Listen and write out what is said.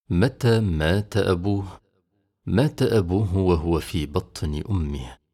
متى مات أبوه؟ مات أبوه وهو في بطن أمه.